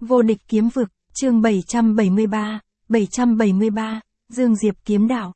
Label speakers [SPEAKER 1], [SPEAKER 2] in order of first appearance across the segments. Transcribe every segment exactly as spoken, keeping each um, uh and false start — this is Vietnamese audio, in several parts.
[SPEAKER 1] Vô địch kiếm vực, chương bảy trăm bảy mươi ba, bảy trăm bảy mươi ba, Dương Diệp kiếm đạo.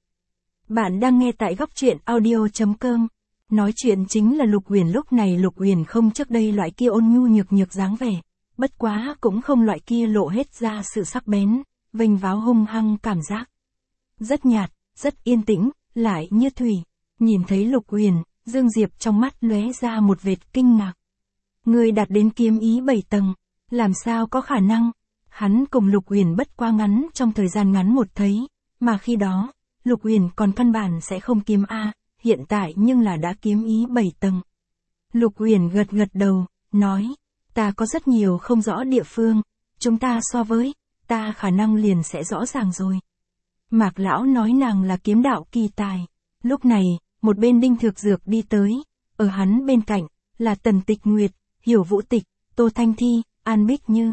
[SPEAKER 1] Bạn đang nghe tại góc truyện audio chấm com. Nói chuyện chính là Lục Uyển. Lúc này Lục Uyển không trước đây loại kia ôn nhu nhược nhược dáng vẻ, bất quá cũng không loại kia lộ hết ra sự sắc bén, vênh váo hung hăng cảm giác. Rất nhạt, rất yên tĩnh, lại như thủy. Nhìn thấy Lục Uyển, Dương Diệp trong mắt lóe ra một vệt kinh ngạc. Người đạt đến kiếm ý bảy tầng, làm sao có khả năng? Hắn cùng Lục Uyển bất quá ngắn trong thời gian ngắn một thấy, mà khi đó, Lục Uyển còn căn bản sẽ không kiếm A, hiện tại nhưng là đã kiếm ý bảy tầng. Lục Uyển gật gật đầu, nói, ta có rất nhiều không rõ địa phương, chúng ta so với, ta khả năng liền sẽ rõ ràng rồi. Mạc Lão nói nàng là kiếm đạo kỳ tài. Lúc này, một bên Đinh Thược Dược đi tới, ở hắn bên cạnh, là Tần Tịch Nguyệt, Hiểu Vũ Tịch, Tô Thanh Thi, An Bích Như.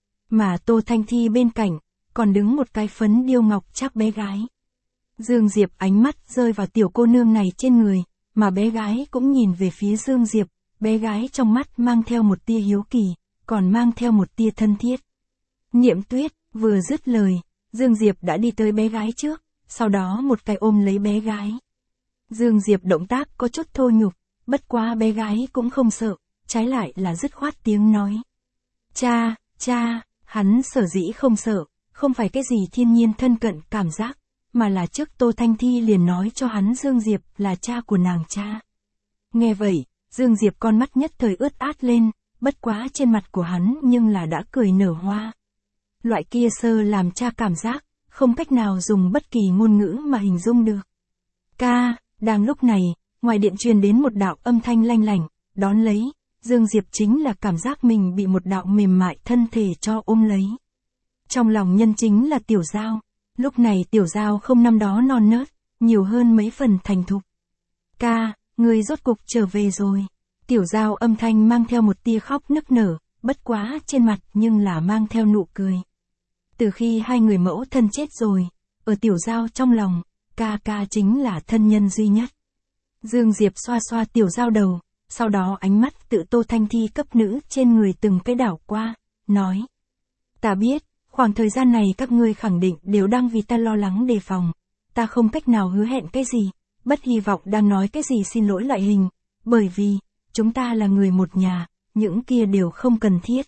[SPEAKER 1] Mà Tô Thanh Thi bên cạnh, còn đứng một cái phấn điêu ngọc chắc bé gái. Dương Diệp ánh mắt rơi vào tiểu cô nương này trên người, mà bé gái cũng nhìn về phía Dương Diệp, bé gái trong mắt mang theo một tia hiếu kỳ, còn mang theo một tia thân thiết. Niệm Tuyết, vừa dứt lời, Dương Diệp đã đi tới bé gái trước, sau đó một cái ôm lấy bé gái. Dương Diệp động tác có chút thô nhục, bất quá bé gái cũng không sợ, trái lại là dứt khoát tiếng nói. Cha, cha, hắn sở dĩ không sợ, không phải cái gì thiên nhiên thân cận cảm giác, mà là trước Tô Thanh Thi liền nói cho hắn Dương Diệp là cha của nàng cha. Nghe vậy, Dương Diệp con mắt nhất thời ướt át lên, bất quá trên mặt của hắn nhưng là đã cười nở hoa. Loại kia sơ làm cha cảm giác, không cách nào dùng bất kỳ ngôn ngữ mà hình dung được. Ca, đang lúc này, ngoài điện truyền đến một đạo âm thanh lanh lảnh, đón lấy, Dương Diệp chính là cảm giác mình bị một đạo mềm mại thân thể cho ôm lấy. Trong lòng nhân chính là Tiểu Giao, lúc này Tiểu Giao không năm đó non nớt, nhiều hơn mấy phần thành thục. Ca, người rốt cục trở về rồi. Tiểu Giao âm thanh mang theo một tia khóc nức nở, bất quá trên mặt nhưng là mang theo nụ cười. Từ khi hai người mẫu thân chết rồi, ở Tiểu Giao trong lòng, ca ca chính là thân nhân duy nhất. Dương Diệp xoa xoa Tiểu Giao đầu, sau đó ánh mắt tự Tô Thanh Thi cấp nữ trên người từng cái đảo qua, nói. Ta biết, khoảng thời gian này các ngươi khẳng định đều đang vì ta lo lắng đề phòng, ta không cách nào hứa hẹn cái gì, bất hy vọng đang nói cái gì xin lỗi loại hình, bởi vì, chúng ta là người một nhà, những kia đều không cần thiết.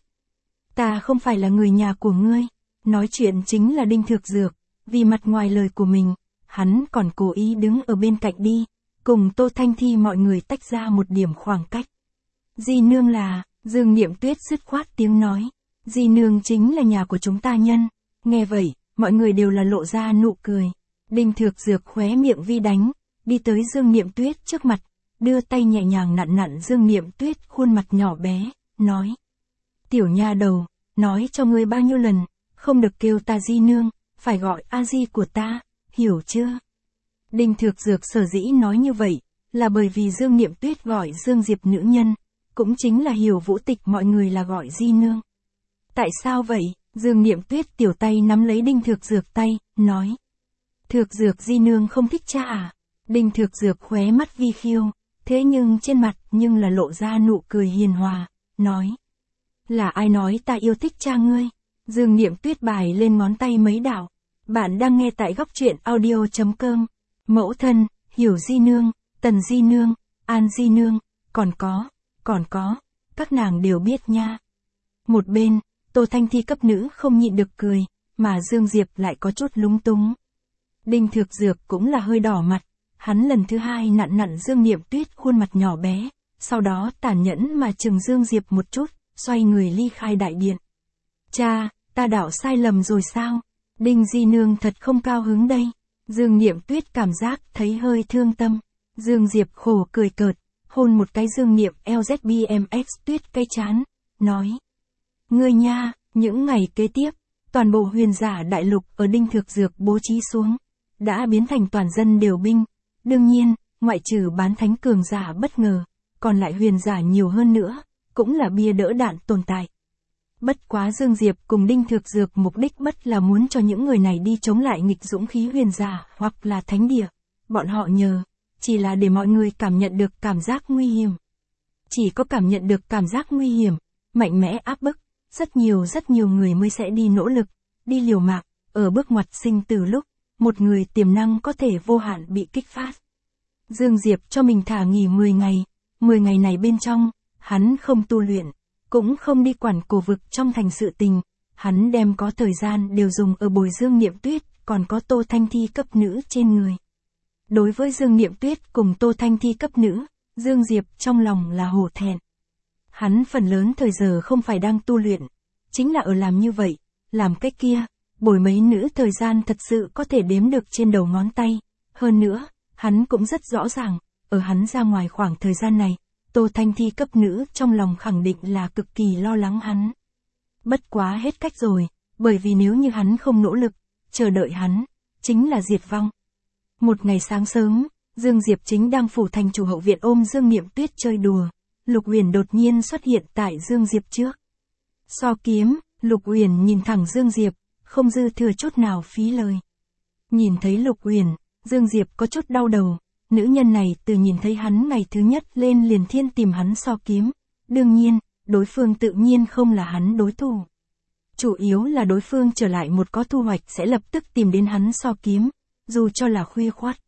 [SPEAKER 1] Ta không phải là người nhà của ngươi, nói chuyện chính là Đinh Thược Dược, vì mặt ngoài lời của mình, hắn còn cố ý đứng ở bên cạnh đi, cùng Tô Thanh Thi mọi người tách ra một điểm khoảng cách. Di nương là, Dương Niệm Tuyết dứt khoát tiếng nói, Di nương chính là nhà của chúng ta nhân. Nghe vậy, mọi người đều là lộ ra nụ cười. Đinh Thược Dược khóe miệng vi đánh, đi tới Dương Niệm Tuyết trước mặt, đưa tay nhẹ nhàng nặn nặn Dương Niệm Tuyết khuôn mặt nhỏ bé, nói. Tiểu nha đầu, nói cho ngươi bao nhiêu lần, không được kêu ta Di nương, phải gọi A Di của ta, hiểu chưa? Đinh Thược Dược sở dĩ nói như vậy, là bởi vì Dương Niệm Tuyết gọi Dương Diệp nữ nhân, cũng chính là Hiểu Vũ Tịch mọi người là gọi Di nương. Tại sao vậy? Dương Niệm Tuyết tiểu tay nắm lấy Đinh Thược Dược tay, nói. Thược Dược Di nương không thích cha à? Đinh Thược Dược khóe mắt vi khiêu, thế nhưng trên mặt nhưng là lộ ra nụ cười hiền hòa, nói. Là ai nói ta yêu thích cha ngươi? Dương Niệm Tuyết bài lên ngón tay mấy đạo. Bạn đang nghe tại góc truyện audio chấm com. Mẫu thân, Hiểu Di nương, Tần Di nương, An Di nương, còn có, còn có, các nàng đều biết nha. Một bên, Tô Thanh Thi cấp nữ không nhịn được cười, mà Dương Diệp lại có chút lúng túng. Đinh Thược Dược cũng là hơi đỏ mặt, hắn lần thứ hai nặn nặn Dương Niệm Tuyết khuôn mặt nhỏ bé, sau đó tàn nhẫn mà chừng Dương Diệp một chút, xoay người ly khai đại điện. Cha, ta đảo sai lầm rồi sao? Đinh Di nương thật không cao hứng đây. Dương Niệm Tuyết cảm giác thấy hơi thương tâm. Dương Diệp khổ cười cợt, hôn một cái Dương Niệm lờ dét bê em ích Tuyết cái chán, nói. Ngươi nha, những ngày kế tiếp, toàn bộ huyền giả đại lục ở Đinh Thược Dược bố trí xuống, đã biến thành toàn dân đều binh. Đương nhiên, ngoại trừ bán thánh cường giả bất ngờ, còn lại huyền giả nhiều hơn nữa, cũng là bia đỡ đạn tồn tại. Bất quá Dương Diệp cùng Đinh Thược Dược mục đích bất là muốn cho những người này đi chống lại nghịch dũng khí huyền giả hoặc là thánh địa. Bọn họ nhờ, chỉ là để mọi người cảm nhận được cảm giác nguy hiểm. Chỉ có cảm nhận được cảm giác nguy hiểm, mạnh mẽ áp bức, rất nhiều rất nhiều người mới sẽ đi nỗ lực, đi liều mạng, ở bước ngoặt sinh từ lúc, một người tiềm năng có thể vô hạn bị kích phát. Dương Diệp cho mình thả nghỉ mười ngày, mười ngày này bên trong, hắn không tu luyện, cũng không đi quản cổ vực trong thành sự tình, hắn đem có thời gian đều dùng ở bồi Dương Niệm Tuyết, còn có Tô Thanh Thi cấp nữ trên người. Đối với Dương Niệm Tuyết cùng Tô Thanh Thi cấp nữ, Dương Diệp trong lòng là hổ thẹn. Hắn phần lớn thời giờ không phải đang tu luyện, chính là ở làm như vậy, làm cái kia, bồi mấy nữ thời gian thật sự có thể đếm được trên đầu ngón tay. Hơn nữa, hắn cũng rất rõ ràng, ở hắn ra ngoài khoảng thời gian này, Tô Thanh Thi cấp nữ trong lòng khẳng định là cực kỳ lo lắng hắn. Bất quá hết cách rồi, bởi vì nếu như hắn không nỗ lực, chờ đợi hắn, chính là diệt vong. Một ngày sáng sớm, Dương Diệp chính đang phủ thành chủ hậu viện ôm Dương Niệm Tuyết chơi đùa, Lục Uyển đột nhiên xuất hiện tại Dương Diệp trước. So kiếm, Lục Uyển nhìn thẳng Dương Diệp, không dư thừa chút nào phí lời. Nhìn thấy Lục Uyển, Dương Diệp có chút đau đầu, nữ nhân này từ nhìn thấy hắn ngày thứ nhất lên liền thiên tìm hắn so kiếm. Đương nhiên, đối phương tự nhiên không là hắn đối thủ. Chủ yếu là đối phương trở lại một có thu hoạch sẽ lập tức tìm đến hắn so kiếm, dù cho là khuya khoắt.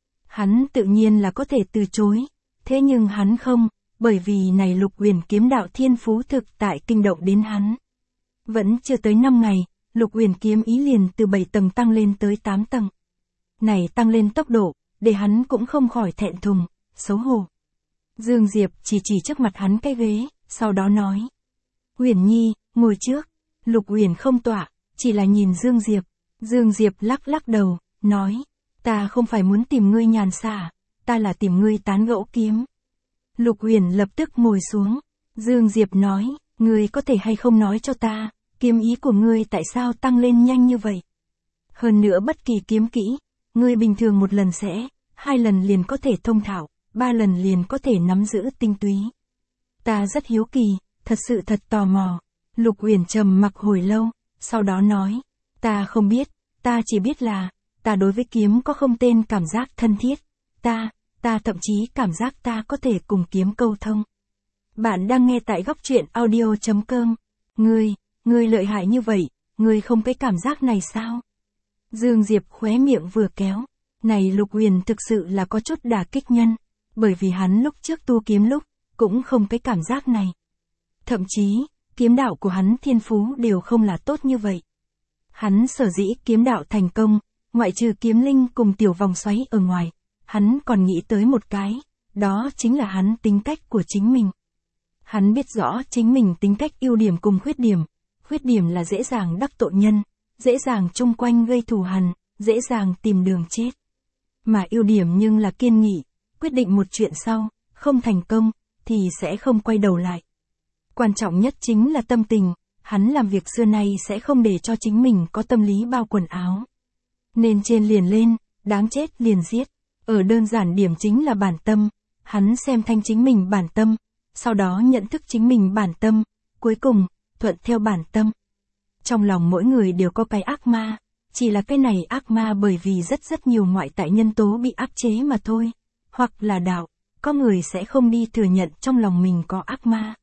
[SPEAKER 1] Hắn tự nhiên là có thể từ chối, thế nhưng hắn không, bởi vì này Lục Uyển kiếm đạo thiên phú thực tại kinh động đến hắn. Vẫn chưa tới năm ngày, Lục Uyển kiếm ý liền từ bảy tầng tăng lên tới tám tầng. Này tăng lên tốc độ, để hắn cũng không khỏi thẹn thùng, xấu hổ. Dương Diệp chỉ chỉ trước mặt hắn cái ghế, sau đó nói. Uyển Nhi, ngồi trước. Lục Uyển không tọa, chỉ là nhìn Dương Diệp. Dương Diệp lắc lắc đầu, nói. Ta không phải muốn tìm ngươi nhàn xả, ta là tìm ngươi tán gẫu kiếm. Lục Uyển lập tức ngồi xuống. Dương Diệp nói, ngươi có thể hay không nói cho ta, kiếm ý của ngươi tại sao tăng lên nhanh như vậy? Hơn nữa bất kỳ kiếm kỹ, ngươi bình thường một lần sẽ, hai lần liền có thể thông thạo, ba lần liền có thể nắm giữ tinh túy. Ta rất hiếu kỳ, thật sự thật tò mò. Lục Uyển trầm mặc hồi lâu, sau đó nói, ta không biết, ta chỉ biết là, ta đối với kiếm có không tên cảm giác thân thiết, ta, ta thậm chí cảm giác ta có thể cùng kiếm câu thông. Bạn đang nghe tại góc truyện audio chấm com. Ngươi, ngươi lợi hại như vậy, ngươi không cái cảm giác này sao? Dương Diệp khóe miệng vừa kéo, này Lục Uyển thực sự là có chút đả kích nhân, bởi vì hắn lúc trước tu kiếm lúc, cũng không cái cảm giác này. Thậm chí, kiếm đạo của hắn thiên phú đều không là tốt như vậy. Hắn sở dĩ kiếm đạo thành công, ngoại trừ kiếm linh cùng tiểu vòng xoáy ở ngoài, hắn còn nghĩ tới một cái, đó chính là hắn tính cách của chính mình. Hắn biết rõ chính mình tính cách ưu điểm cùng khuyết điểm, khuyết điểm là dễ dàng đắc tội nhân, dễ dàng chung quanh gây thù hằn, dễ dàng tìm đường chết. Mà ưu điểm nhưng là kiên nghị, quyết định một chuyện sau, không thành công, thì sẽ không quay đầu lại. Quan trọng nhất chính là tâm tình, hắn làm việc xưa nay sẽ không để cho chính mình có tâm lý bao quần áo. Nên trên liền lên, đáng chết liền giết. Ở đơn giản điểm chính là bản tâm, hắn xem thanh chính mình bản tâm, sau đó nhận thức chính mình bản tâm, cuối cùng, thuận theo bản tâm. Trong lòng mỗi người đều có cái ác ma, chỉ là cái này ác ma bởi vì rất rất nhiều ngoại tại nhân tố bị áp chế mà thôi. Hoặc là đạo, có người sẽ không đi thừa nhận trong lòng mình có ác ma.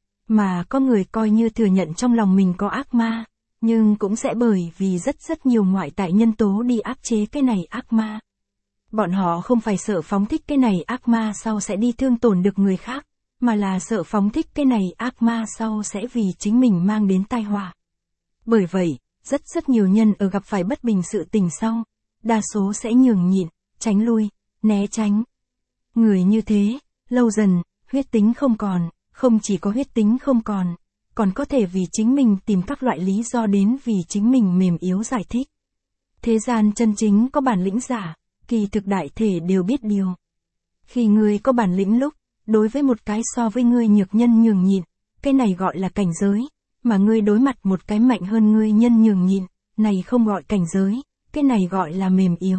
[SPEAKER 1] Mà có người coi như thừa nhận trong lòng mình có ác ma, nhưng cũng sẽ bởi vì rất rất nhiều ngoại tại nhân tố đi áp chế cái này ác ma. Bọn họ không phải sợ phóng thích cái này ác ma sau sẽ đi thương tổn được người khác, mà là sợ phóng thích cái này ác ma sau sẽ vì chính mình mang đến tai họa. Bởi vậy, rất rất nhiều nhân ở gặp phải bất bình sự tình sau, đa số sẽ nhường nhịn, tránh lui, né tránh. Người như thế, lâu dần, huyết tính không còn, không chỉ có huyết tính không còn, còn có thể vì chính mình tìm các loại lý do đến vì chính mình mềm yếu giải thích. Thế gian chân chính có bản lĩnh giả, kỳ thực đại thể đều biết điều. Khi ngươi có bản lĩnh lúc, đối với một cái so với ngươi nhược nhân nhường nhịn, cái này gọi là cảnh giới, mà ngươi đối mặt một cái mạnh hơn ngươi nhân nhường nhịn, này không gọi cảnh giới, cái này gọi là mềm yếu.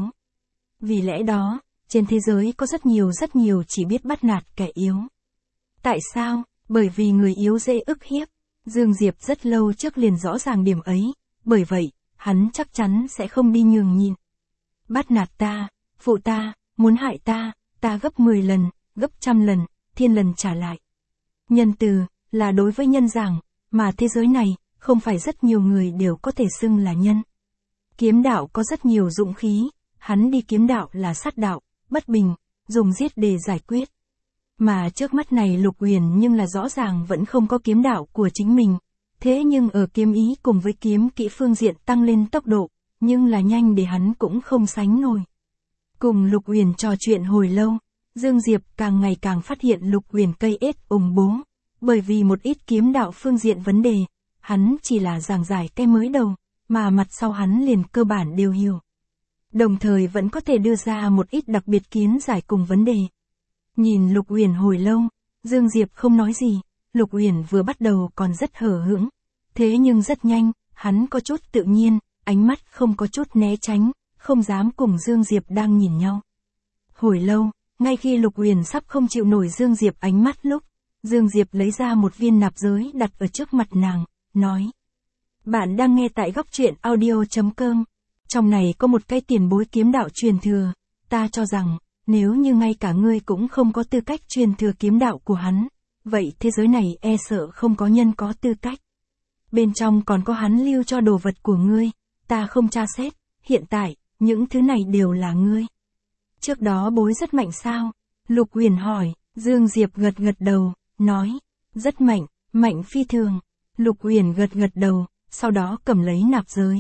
[SPEAKER 1] Vì lẽ đó, trên thế giới có rất nhiều rất nhiều chỉ biết bắt nạt kẻ yếu. Tại sao? Bởi vì người yếu dễ ức hiếp. Dương Diệp rất lâu trước liền rõ ràng điểm ấy, bởi vậy, hắn chắc chắn sẽ không đi nhường nhịn. Bắt nạt ta, phụ ta, muốn hại ta, ta gấp mười lần, gấp trăm lần, thiên lần trả lại. Nhân từ, là đối với nhân giảng, mà thế giới này, không phải rất nhiều người đều có thể xưng là nhân. Kiếm đạo có rất nhiều dụng khí, hắn đi kiếm đạo là sát đạo, bất bình, dùng giết để giải quyết. Mà trước mắt này Lục Uyển nhưng là rõ ràng vẫn không có kiếm đạo của chính mình, thế nhưng ở kiếm ý cùng với kiếm kỹ phương diện tăng lên tốc độ, nhưng là nhanh để hắn cũng không sánh nổi. Cùng Lục Uyển trò chuyện hồi lâu, Dương Diệp càng ngày càng phát hiện Lục Uyển cây ết ủng bố, bởi vì một ít kiếm đạo phương diện vấn đề, hắn chỉ là giảng giải cái mới đầu, mà mặt sau hắn liền cơ bản đều hiểu. Đồng thời vẫn có thể đưa ra một ít đặc biệt kiến giải cùng vấn đề. Nhìn Lục Uyển hồi lâu, Dương Diệp không nói gì, Lục Uyển vừa bắt đầu còn rất hờ hững, thế nhưng rất nhanh, hắn có chút tự nhiên, ánh mắt không có chút né tránh, không dám cùng Dương Diệp đang nhìn nhau. Hồi lâu, ngay khi Lục Uyển sắp không chịu nổi Dương Diệp ánh mắt lúc, Dương Diệp lấy ra một viên nạp giới đặt ở trước mặt nàng, nói. Bạn đang nghe tại góc truyện audio chấm com. Trong này có một cái tiền bối kiếm đạo truyền thừa, ta cho rằng, nếu như ngay cả ngươi cũng không có tư cách truyền thừa kiếm đạo của hắn, vậy thế giới này e sợ không có nhân có tư cách. Bên trong còn có hắn lưu cho đồ vật của ngươi, ta không tra xét, hiện tại, những thứ này đều là ngươi. Trước đó bối rất mạnh sao? Lục Uyển hỏi, Dương Diệp gật gật đầu, nói, rất mạnh, mạnh phi thường. Lục Uyển gật gật đầu, sau đó cầm lấy nạp giới.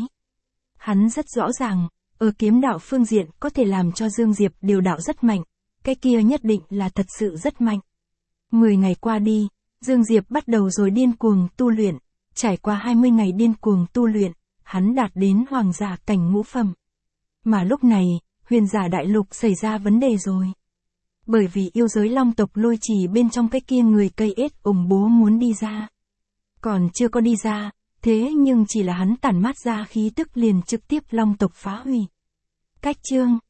[SPEAKER 1] Hắn rất rõ ràng, ở kiếm đạo phương diện có thể làm cho Dương Diệp điều đạo rất mạnh, cái kia nhất định là thật sự rất mạnh. Mười ngày qua đi, Dương Diệp bắt đầu rồi điên cuồng tu luyện, trải qua hai mươi ngày điên cuồng tu luyện, hắn đạt đến hoàng giả cảnh ngũ phẩm. Mà lúc này, huyền giả đại lục xảy ra vấn đề rồi. Bởi vì yêu giới long tộc lôi trì bên trong cái kia người cây ết ủng bố muốn đi ra. Còn chưa có đi ra, thế nhưng chỉ là hắn tản mát ra khí tức liền trực tiếp long tộc phá hủy. Cách chương